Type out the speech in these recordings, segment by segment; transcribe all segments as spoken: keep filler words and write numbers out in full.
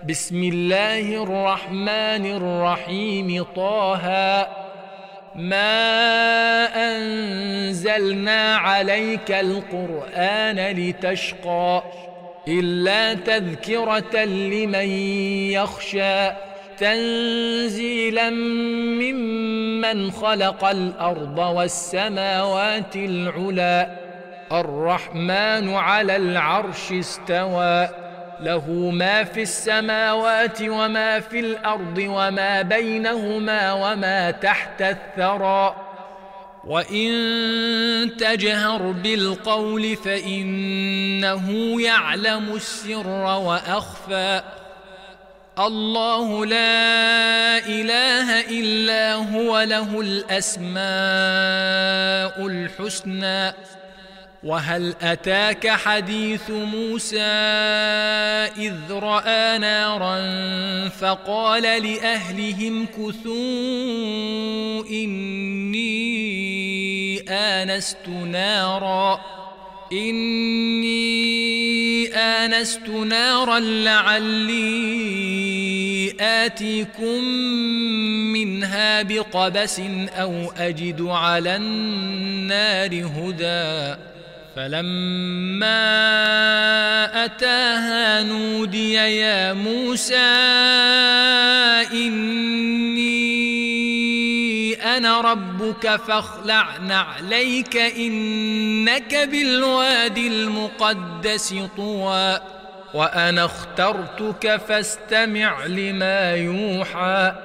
بسم الله الرحمن الرحيم. طه ما أنزلنا عليك القرآن لتشقى إلا تذكرة لمن يخشى تنزيلا ممن خلق الأرض والسماوات العلى الرحمن على العرش استوى له ما في السماوات وما في الأرض وما بينهما وما تحت الثرى وإن تجهر بالقول فإنه يعلم السر وأخفى الله لا إله إلا هو له الأسماء الحسنى وهل أتاك حديث موسى إذ رأى نارا فقال لأهلهم كثوا إني آنست نارا إني آنست نارا لعلي آتيكم منها بقبس أو أجد على النار هدى فلما أتاها نودي يا موسى إني أنا ربك فاخلع نعليك إنك بالوادي المقدس طوى وأنا اخترتك فاستمع لما يوحى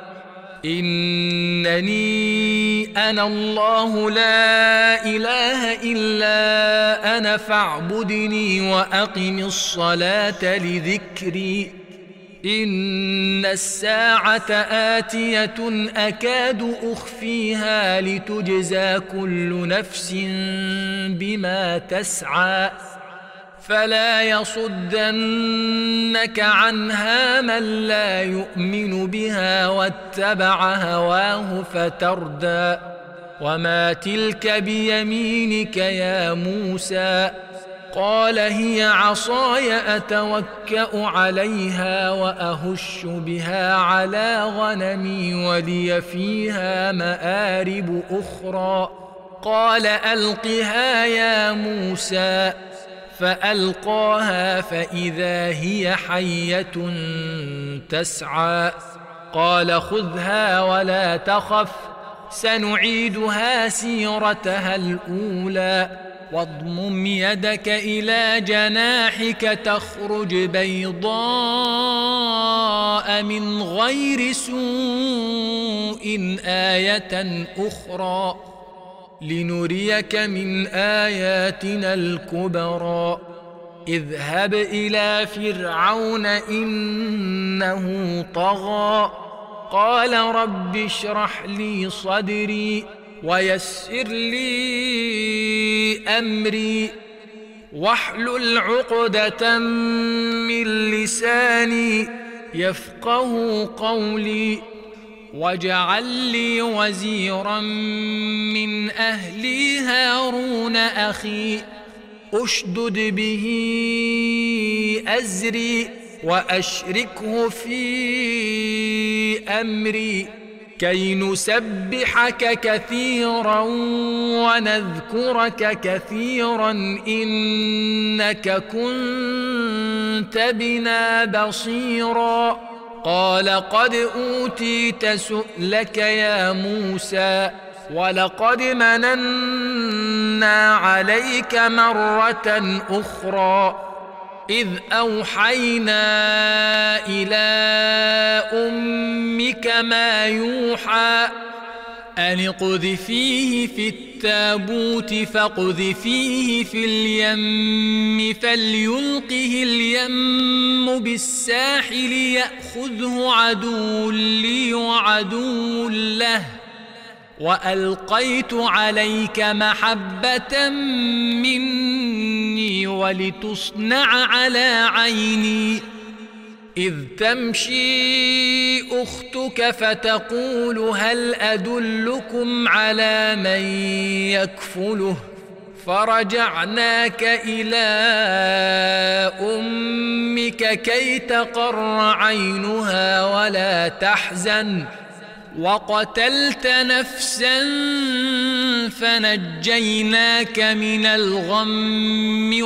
إنني أنا الله لا إله إلا أنا فاعبدني وأقم الصلاة لذكري إن الساعة آتية أكاد أخفيها لتجزى كل نفس بما تسعى فلا يصدنك عنها من لا يؤمن بها واتبع هواه فتردى وما تلك بيمينك يا موسى قال هي عصاي أتوكأ عليها وأهش بها على غنمي ولي فيها مآرب أخرى قال ألقها يا موسى فألقاها فإذا هي حية تسعى قال خذها ولا تخف سنعيدها سيرتها الأولى واضمم يدك إلى جناحك تخرج بيضاء من غير سوء آية أخرى لنريك من آياتنا الكبرى اذهب إلى فرعون إنه طغى قال رب اشرح لي صدري ويسر لي أمري واحلل عقدة من لساني يفقه قولي واجعل لي وزيرا من أهلي هارون أخي أشدد به أزري وأشركه في أمري كي نسبحك كثيرا ونذكرك كثيرا إنك كنت بنا بصيرا قال قد أوتيت سؤلك يا موسى ولقد مننا عليك مرة أخرى إذ أوحينا إلى أمك ما يوحى أن اقذفيه في التابوت فاقذفيه في اليم فليلقه اليم بالساحل يأخذه عدو لي وعدو له وألقيت عليك محبة مني ولتصنع على عيني إذ تمشي أختك فتقول هل أدلكم على من يكفله فرجعناك إلى أمك أمك كي تقر عينها ولا تحزن وقتلت نفسا فنجيناك من الغم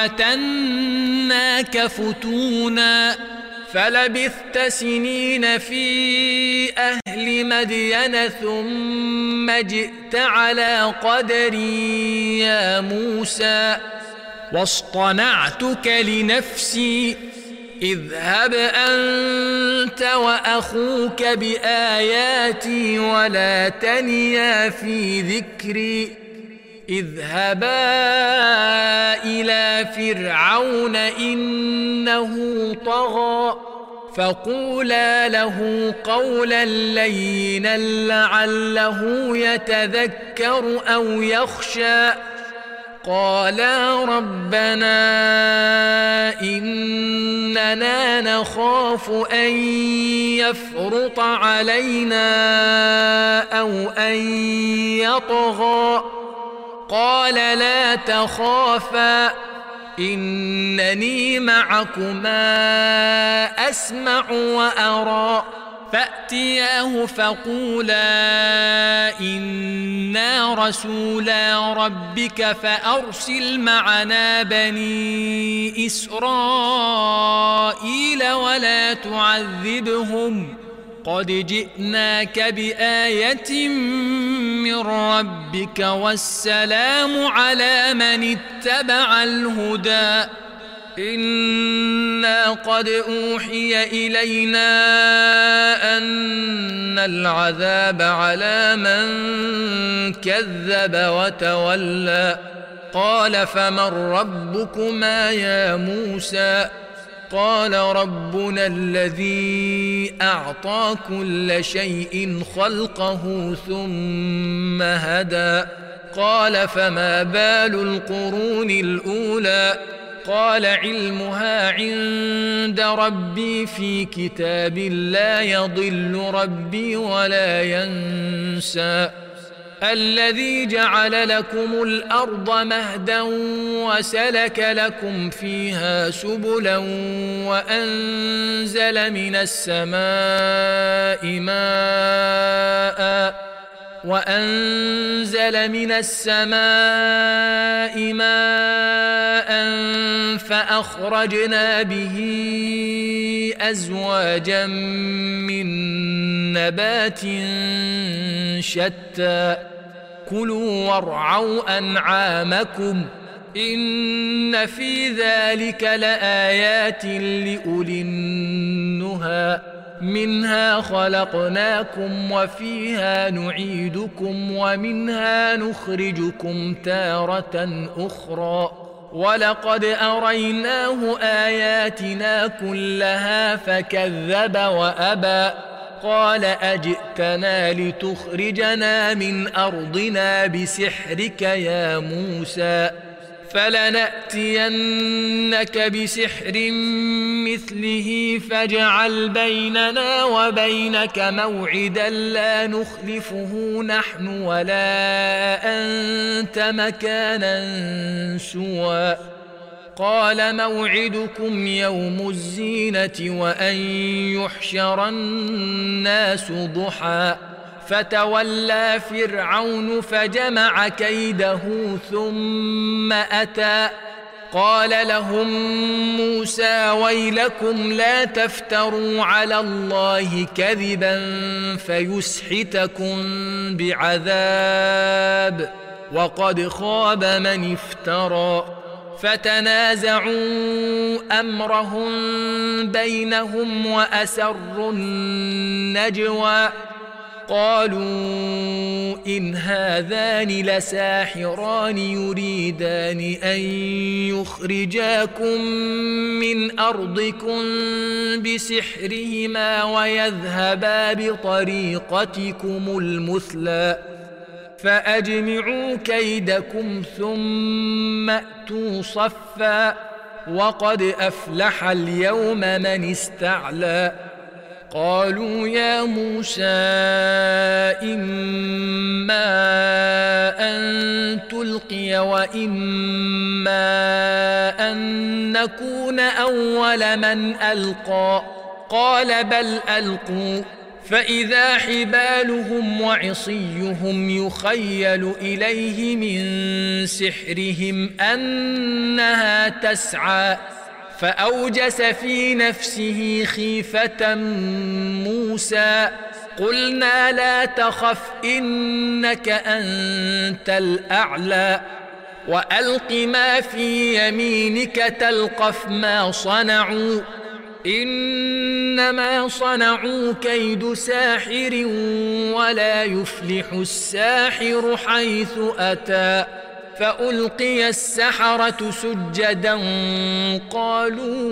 وفتناك فتونا فلبثت سنين في أهل مدين ثم جئت على قدري يا موسى واصطنعتك لنفسي اذهب أنت وأخوك بآياتي ولا تنيا في ذكري اذهبا إلى فرعون إنه طغى فقولا له قولا لينا لعله يتذكر أو يخشى قالا ربنا إننا نخاف أن يفرط علينا أو أن يطغى قال لا تخافا إنني معكما أسمع وأرى فأتياه فقولا إنا رسولا ربك فأرسل معنا بني إسرائيل ولا تعذبهم قد جئناك بآية من ربك والسلام على من اتبع الهدى إنا قد أوحي إلينا أن العذاب على من كذب وتولى قال فمن ربكما يا موسى قال ربنا الذي أعطى كل شيء خلقه ثم هدى قال فما بال القرون الأولى قال علمها عند ربي في كتاب لا يضل ربي ولا ينسى الذي جعل لكم الأرض مهدا وسلك لكم فيها سبلا وأنزل من السماء ماء وأنزل من السماء ماء فأخرجنا به أزواجا من نبات شتى كلوا وارعوا أنعامكم إن في ذلك لآيات لأولي النهى منها خلقناكم وفيها نعيدكم ومنها نخرجكم تارة أخرى ولقد أريناه آياتنا كلها فكذب وأبى قال أجئتنا لتخرجنا من أرضنا بسحرك يا موسى فلنأتينك بسحر مثله فاجعل بيننا وبينك موعدا لا نخلفه نحن ولا أنت مكانا سوى قال موعدكم يوم الزينة وأن يحشر الناس ضحى فتولى فرعون فجمع كيده ثم أتى قال لهم موسى ويلكم لا تفتروا على الله كذبا فيسحتكم بعذاب وقد خاب من افترى فتنازعوا أمرهم بينهم وأسروا النجوى قالوا إن هذان لساحران يريدان أن يخرجاكم من أرضكم بسحرهما ويذهبا بطريقتكم المثلى فأجمعوا كيدكم ثم أتوا صفا وقد أفلح اليوم من استعلى قالوا يا موسى إما أن تلقي وإما أن نكون أول من ألقى قال بل ألقوا فإذا حبالهم وعصيهم يخيل إليه من سحرهم أنها تسعى فأوجس في نفسه خيفة موسى قلنا لا تخف إنك أنت الأعلى وألق ما في يمينك تلقف ما صنعوا إنما صنعوا كيد ساحر ولا يفلح الساحر حيث أتى فألقي السحرة سجدا قالوا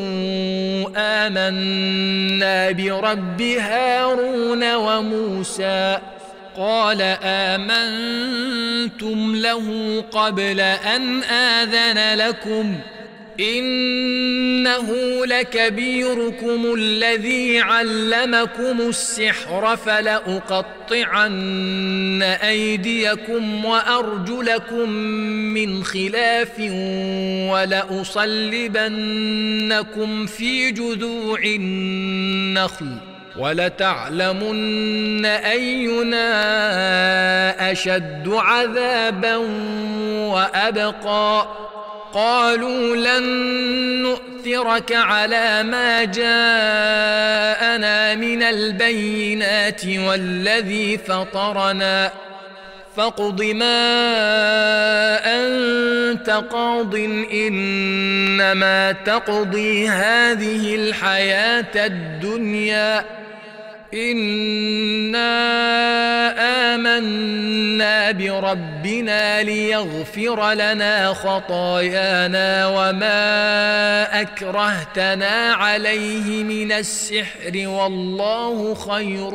آمنا برب هارون وموسى قال آمنتم له قبل أن آذن لكم إنه لكبيركم الذي علمكم السحر فلأقطعن أيديكم وأرجلكم من خلاف ولأصلبنكم في جذوع النخل ولتعلمن أينا أشد عذابا وأبقى قالوا لن نؤثرك على ما جاءنا من البينات والذي فطرنا فاقض ما أنت قاض إنما تقضي هذه الحياة الدنيا إنا آمنا بربنا ليغفر لنا خطايانا وما أكرهتنا عليه من السحر والله خير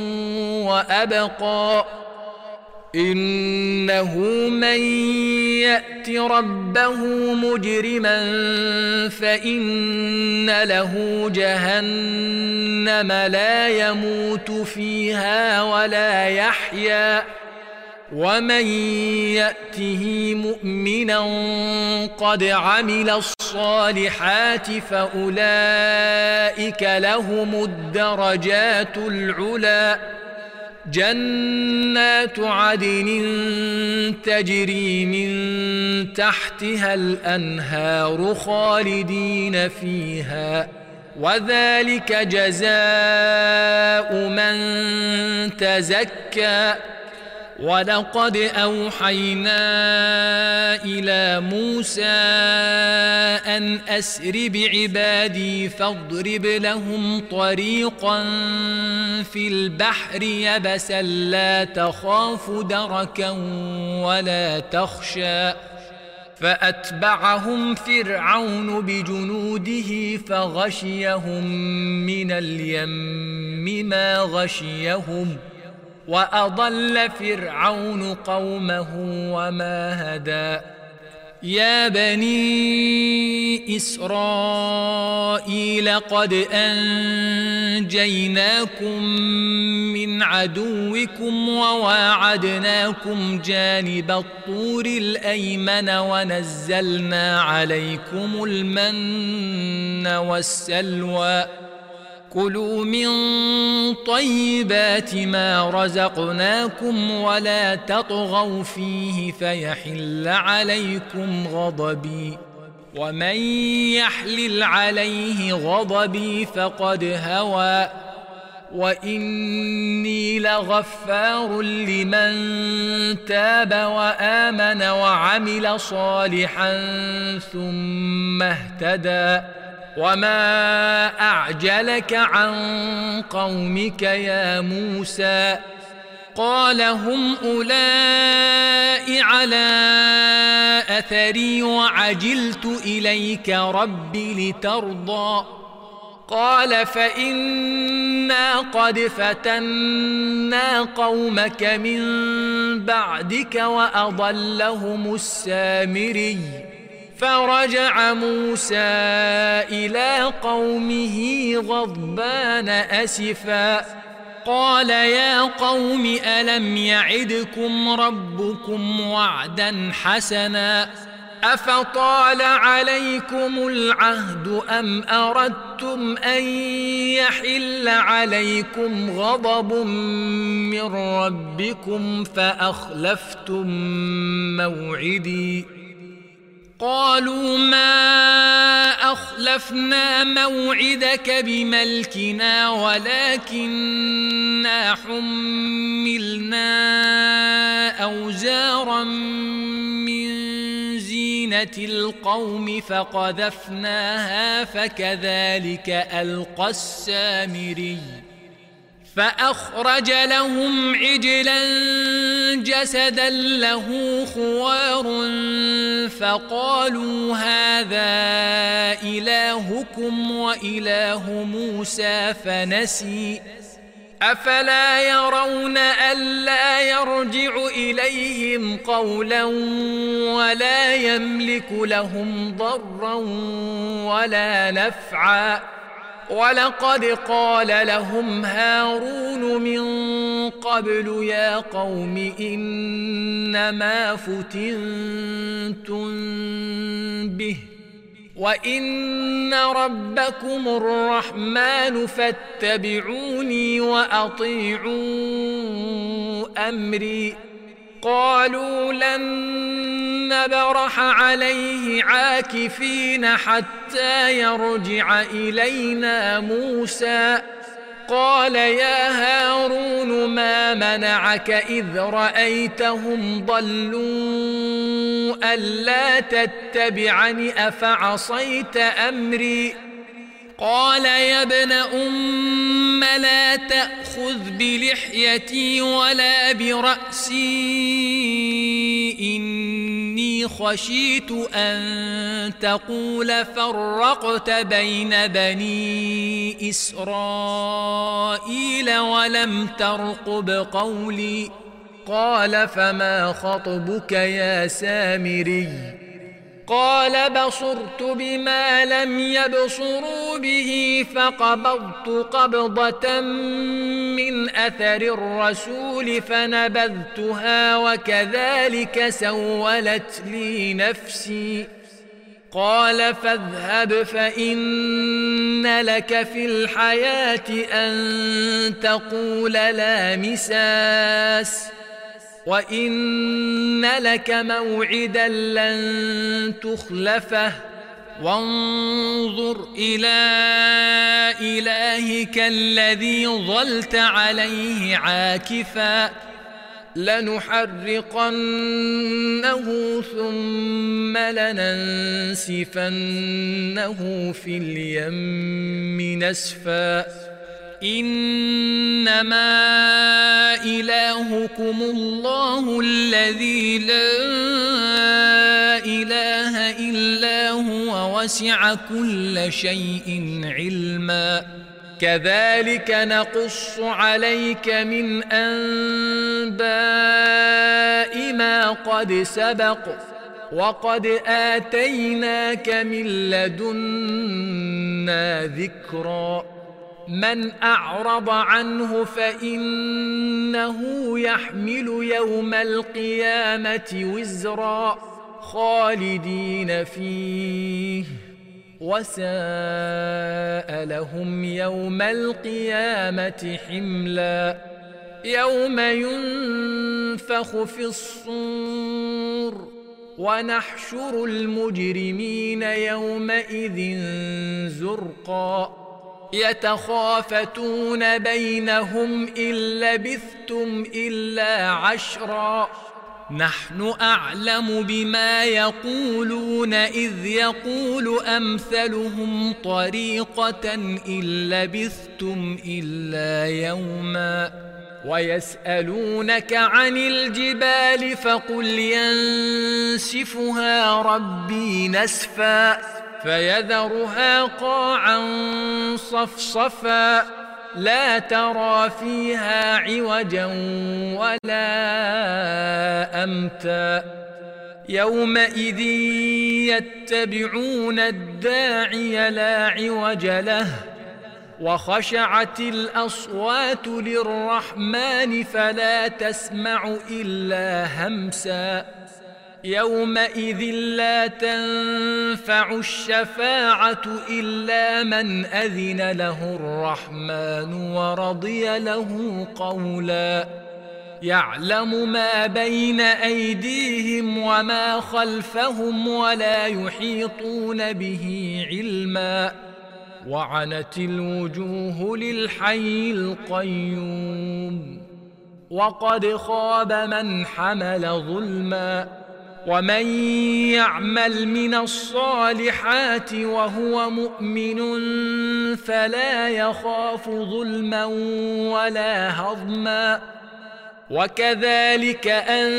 وأبقى إنه من يأت ربه مجرما فإن له جهنم لا يموت فيها ولا يحيا ومن يأته مؤمنا قد عمل الصالحات فأولئك لهم الدرجات العلى جنات عدن تجري من تحتها الأنهار خالدين فيها وذلك جزاء من تزكى ولقد أوحينا إلى موسى أن أسر بعبادي فاضرب لهم طريقا في البحر يبسا لا تخاف دركا ولا تخشى فأتبعهم فرعون بجنوده فغشيهم من اليم ما غشيهم وأضل فرعون قومه وما هدى يا بني إسرائيل قد أنجيناكم من عدوكم وواعدناكم جانب الطور الأيمن ونزلنا عليكم المن والسلوى كلوا من طيبات ما رزقناكم ولا تطغوا فيه فيحل عليكم غضبي ومن يحلل عليه غضبي فقد هوى وإني لغفار لمن تاب وآمن وعمل صالحا ثم اهتدى وما أعجلك عن قومك يا موسى قال هم أولئك على أثري وعجلت إليك رب لترضى قال فإنا قد فتنا قومك من بعدك وأضلهم السامري فرجع موسى إلى قومه غضبان أسفا قال يا قوم ألم يعدكم ربكم وعدا حسنا أفطال عليكم العهد أم أردتم أن يحل عليكم غضب من ربكم فأخلفتم موعدي قالوا ما أخلفنا موعدك بملكنا ولكننا حملنا أوزارا من زينة القوم فقذفناها فكذلك ألقى السامري فأخرج لهم عجلا جسدا له خوار فقالوا هذا إلهكم وإله موسى فنسي أفلا يرون ألا يرجع إليهم قولا ولا يملك لهم ضرا ولا نفعا ولقد قال لهم هارون من قبل يا قوم إنما فتنتم به وإن ربكم الرحمن فاتبعوني وأطيعوا أمري قالوا لن نبرح عليه عاكفين حتى يرجع إلينا موسى قال يا هارون ما منعك إذ رأيتهم ضلوا ألا تتبعني أفعصيت أمري قال يا ابن أم لا تأخذ بلحيتي ولا برأسي إني خشيت أن تقول فرقت بين بني إسرائيل ولم ترقب قولي قال فما خطبك يا سامري قال بصرت بما لم يبصروا به فقبضت قبضة من أثر الرسول فنبذتها وكذلك سولت لي نفسي قال فاذهب فإن لك في الحياة أن تقول لا مساس وإن لك موعدا لن تخلفه وانظر إلى إلهك الذي ظلت عليه عاكفا لنحرقنه ثم لننسفنه في اليم نسفا إنما إلهكم الله الذي لا إله إلا هو وسع كل شيء علما كذلك نقص عليك من أنباء ما قد سبق وقد آتيناك من لدنا ذكرا من أعرض عنه فإنه يحمل يوم القيامة وزرا خالدين فيه وساء لهم يوم القيامة حملا يوم ينفخ في الصور ونحشر المجرمين يومئذ زرقا يتخافتون بينهم إن لبثتم إلا عشرا نحن أعلم بما يقولون إذ يقول أمثلهم طريقة إن لبثتم إلا يوما ويسألونك عن الجبال فقل ينسفها ربي نسفا فيذرها قاعا صفصفا لا ترى فيها عوجا ولا أمتا يومئذ يتبعون الداعي لا عوج له وخشعت الأصوات للرحمن فلا تسمع إلا همسا يومئذ لا تنفع الشفاعة إلا من أذن له الرحمن ورضي له قولا يعلم ما بين أيديهم وما خلفهم ولا يحيطون به علما وعنت الوجوه للحي القيوم وقد خاب من حمل ظلما ومن يعمل من الصالحات وهو مؤمن فلا يخاف ظلما ولا هضما وكذلك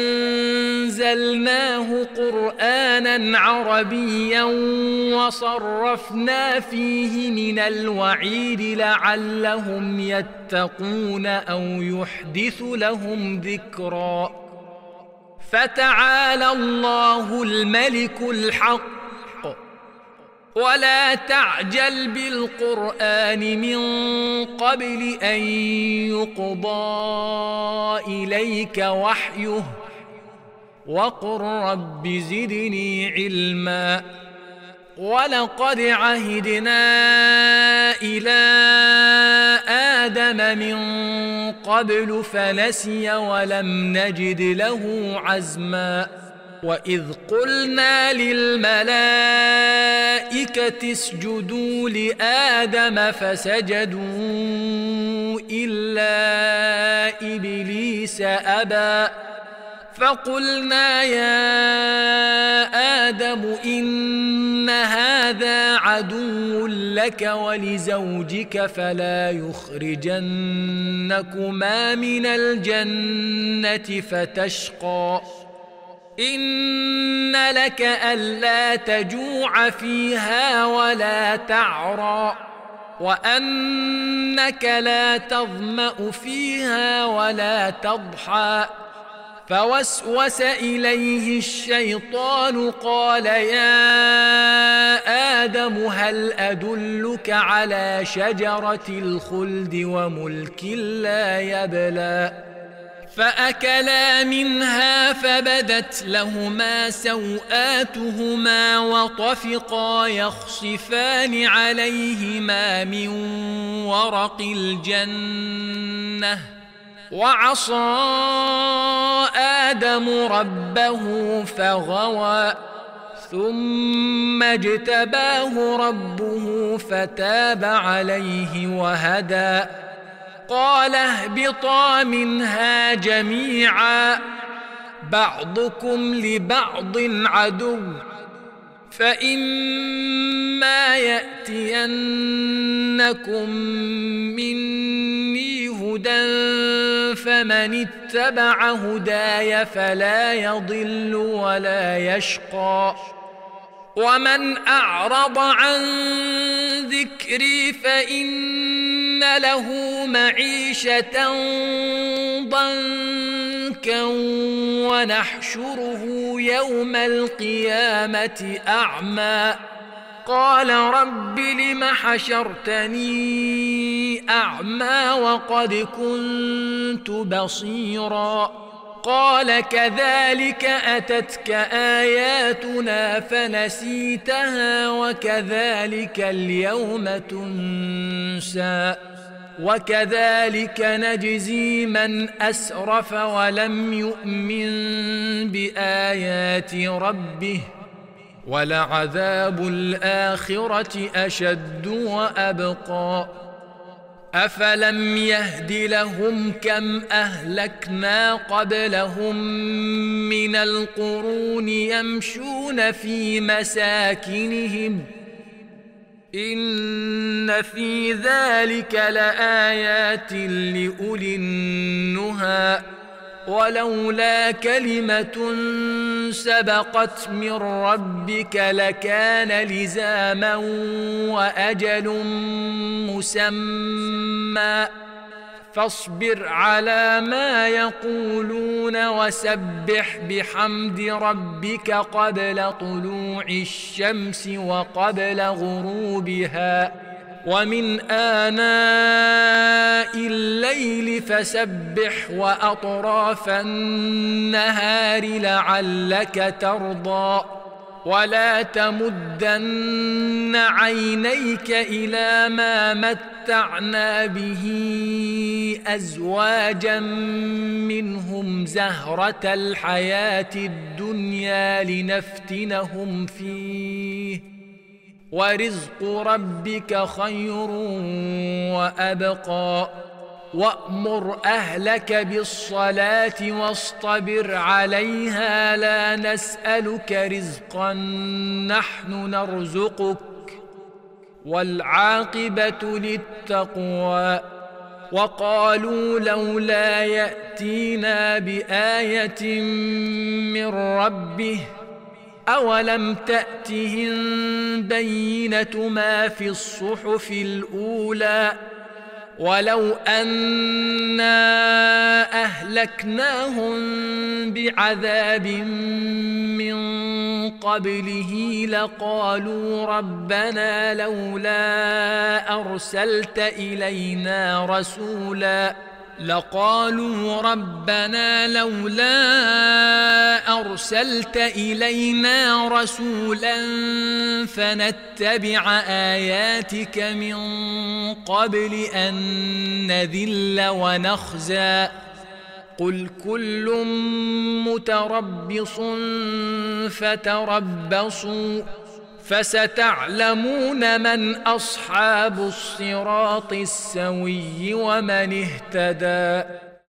أنزلناه قرآنا عربيا وصرفنا فيه من الوعيد لعلهم يتقون أو يحدث لهم ذكرا فتعالى الله الملك الحق ولا تعجل بالقرآن من قبل أن يقضى إليك وحيه وقل رب زدني علما ولقد عهدنا إلى آدم من قبل فنسي ولم نجد له عزما وإذ قلنا للملائكة اسجدوا لآدم فسجدوا إلا إبليس أبى فقلنا يا آدم إن هذا عدو لك ولزوجك فلا يخرجنكما من الجنة فتشقى إن لك ألا تجوع فيها ولا تعرى وأنك لا تظمأ فيها ولا تضحى فوسوس إليه الشيطان قال يا آدم هل أدلك على شجرة الخلد وملك لا يبلى فأكلا منها فبدت لهما سوآتهما وطفقا يخصفان عليهما من ورق الجنة وعصى آدم ربه فغوى ثم اجتباه ربه فتاب عليه وهدى قال اهبطا منها جميعا بعضكم لبعض عدو فإما يأتينكم مني هدى فمن اتبع هداي فلا يضل ولا يشقى ومن أعرض عن ذكري فإن له معيشة ضنكا ونحشره يوم القيامة أعمى قال رب لم حشرتني أعمى وقد كنت بصيرا قال كذلك أتتك آياتنا فنسيتها وكذلك اليوم تنسى وكذلك نجزي من أسرف ولم يؤمن بآيات ربه ولعذاب الآخرة أشد وأبقى أفلم يهد لهم كم أهلكنا قبلهم من القرون يمشون في مساكنهم إن في ذلك لآيات لأولي النهى ولولا كلمة سبقت من ربك لكان لزاما وأجل مسمى فاصبر على ما يقولون وسبح بحمد ربك قبل طلوع الشمس وقبل غروبها ومن آناء الليل فسبح وأطراف النهار لعلك ترضى ولا تمدن عينيك إلى ما متعنا به أزواجا منهم زهرة الحياة الدنيا لنفتنهم فيه ورزق ربك خير وأبقى وأمر أهلك بالصلاة واصطبر عليها لا نسألك رزقا نحن نرزقك والعاقبة للتقوى وقالوا لولا يأتينا بآية من ربه أولم تأتهم بينة ما في الصحف الأولى ولو أنا أهلكناهم بعذاب من قبله لقالوا ربنا لولا أرسلت إلينا رسولا لقالوا ربنا لولا أرسلت إلينا رسولا فنتبع آياتك من قبل أن نذل ونخزى قل كل متربص فتربصوا فستعلمون من أصحاب الصراط السوي ومن اهتدى